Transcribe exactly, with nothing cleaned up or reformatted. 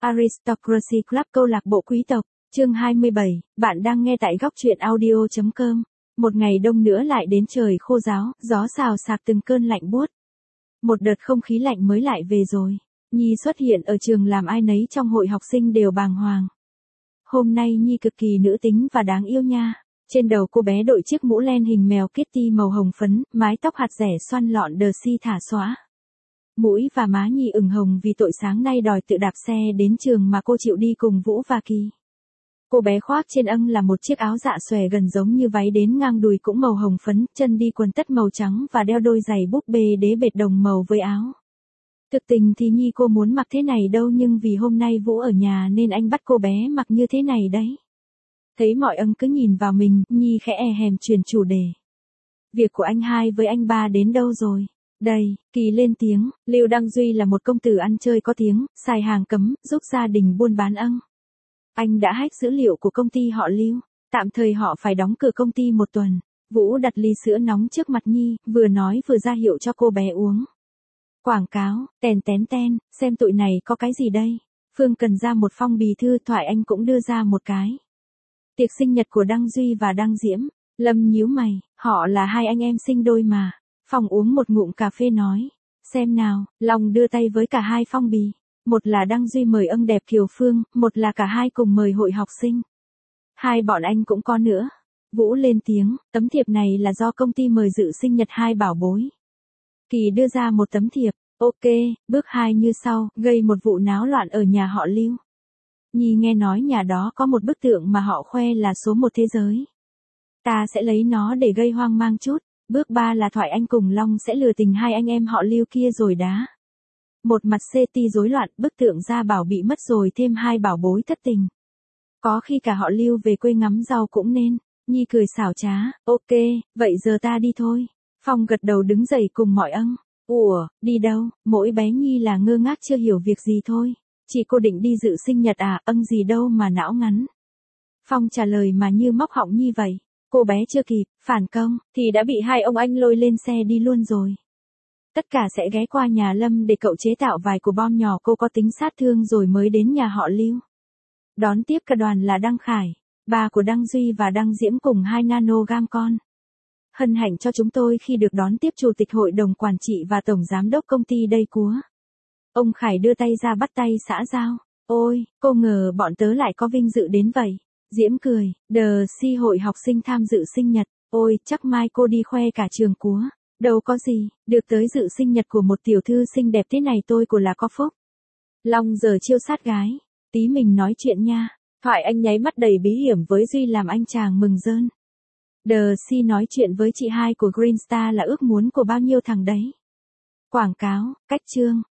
Aristocracy Club câu lạc bộ quý tộc, chương hai mươi bảy, bạn đang nghe tại góc truyện audio chấm com. Một ngày đông nữa lại đến trời khô ráo, gió xào xạc từng cơn lạnh buốt. Một đợt không khí lạnh mới lại về rồi. Nhi xuất hiện ở trường làm ai nấy trong hội học sinh đều bàng hoàng. Hôm nay Nhi cực kỳ nữ tính và đáng yêu nha. Trên đầu cô bé đội chiếc mũ len hình mèo Kitty màu hồng phấn, mái tóc hạt rẻ xoăn lọn đờ si thả xõa. Mũi và má Nhi ửng hồng vì tội sáng nay đòi tự đạp xe đến trường mà cô chịu đi cùng Vũ và Kỳ. Cô bé khoác trên âng là một chiếc áo dạ xòe gần giống như váy đến ngang đùi cũng màu hồng phấn, chân đi quần tất màu trắng và đeo đôi giày búp bê đế bệt đồng màu với áo. Thực tình thì Nhi cô muốn mặc thế này đâu, nhưng vì hôm nay Vũ ở nhà nên anh bắt cô bé mặc như thế này đấy. Thấy mọi âng cứ nhìn vào mình, Nhi khẽ e hèm chuyển chủ đề. Việc của anh hai với anh ba đến đâu rồi? Đây, Kỳ lên tiếng, Lưu Đăng Duy là một công tử ăn chơi có tiếng, xài hàng cấm, giúp gia đình buôn bán âng. Anh đã hack dữ liệu của công ty họ Lưu, tạm thời họ phải đóng cửa công ty một tuần. Vũ đặt ly sữa nóng trước mặt Nhi, vừa nói vừa ra hiệu cho cô bé uống. Quảng cáo, tèn tén ten, xem tụi này có cái gì đây? Phương cần ra một phong bì thư, Thoại Anh cũng đưa ra một cái. Tiệc sinh nhật của Đăng Duy và Đăng Diễm. Lâm nhíu mày, họ là hai anh em sinh đôi mà. Phong uống một ngụm cà phê nói. Xem nào, Long đưa tay với cả hai phong bì. Một là Đăng Duy mời âng đẹp Kiều Phương, một là cả hai cùng mời hội học sinh. Hai bọn anh cũng có nữa. Vũ lên tiếng, tấm thiệp này là do công ty mời dự sinh nhật hai bảo bối. Kỳ đưa ra một tấm thiệp. Ok, bước hai như sau, gây một vụ náo loạn ở nhà họ Lưu. Nhi nghe nói nhà đó có một bức tượng mà họ khoe là số một thế giới. Ta sẽ lấy nó để gây hoang mang chút. Bước ba là Thoại Anh cùng Long sẽ lừa tình hai anh em họ Lưu kia rồi đá. Một mặt xê tê rối loạn, bức tượng gia bảo bị mất rồi thêm hai bảo bối thất tình. Có khi cả họ Lưu về quê ngắm rau cũng nên. Nhi cười xảo trá, ok, vậy giờ ta đi thôi. Phong gật đầu đứng dậy cùng mọi âng. Ủa, đi đâu? Mỗi bé Nhi là ngơ ngác chưa hiểu việc gì thôi. Chị cô định đi dự sinh nhật à, âng gì đâu mà não ngắn. Phong trả lời mà như móc họng Nhi vậy. Cô bé chưa kịp phản công thì đã bị hai ông anh lôi lên xe đi luôn rồi. Tất cả sẽ ghé qua nhà Lâm để cậu chế tạo vài quả bom nhỏ cô có tính sát thương rồi mới đến nhà họ Lưu. Đón tiếp cả đoàn là Đăng Khải, ba của Đăng Duy và Đăng Diễm cùng hai nanogam con. Hân hạnh cho chúng tôi khi được đón tiếp Chủ tịch Hội đồng Quản trị và Tổng Giám đốc công ty đây cúa. Ông Khải đưa tay ra bắt tay xã giao. Ôi, cô ngờ bọn tớ lại có vinh dự đến vậy. Diễm cười, đờ si hội học sinh tham dự sinh nhật. Ôi, chắc mai cô đi khoe cả trường cúa. Đâu có gì, được tới dự sinh nhật của một tiểu thư xinh đẹp thế này tôi của là có phúc. Long giờ chiêu sát gái. Tí mình nói chuyện nha. Thoại Anh nháy mắt đầy bí hiểm với Duy làm anh chàng mừng rơn. Đờ si nói chuyện với chị hai của Green Star là ước muốn của bao nhiêu thằng đấy. Quảng cáo, cách chương,